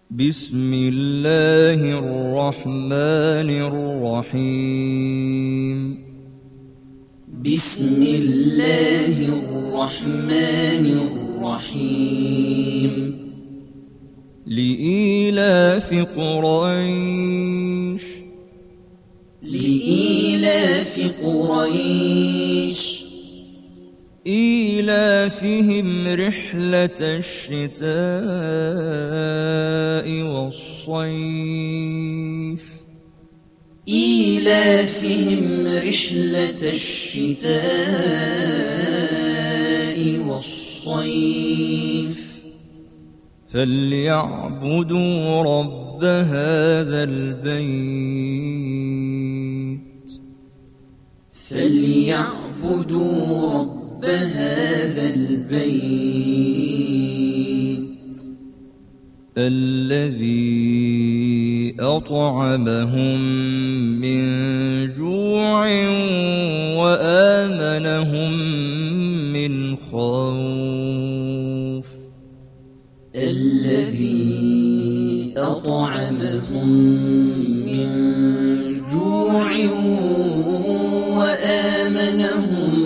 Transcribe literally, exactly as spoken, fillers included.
بسم الله الرحمن الرحيم بسم الله الرحمن الرحيم لإيلاف قريش لإيلاف قريش إيلافهم رحلة الشتاء والصيف إيلافهم رحلة الشتاء والصيف فليعبدوا رب هذا البيت فليعبدوا رب هذا البيت الذي أطعمهم من جوع وآمنهم من خوف الذي أطعمهم من جوع وآمنهم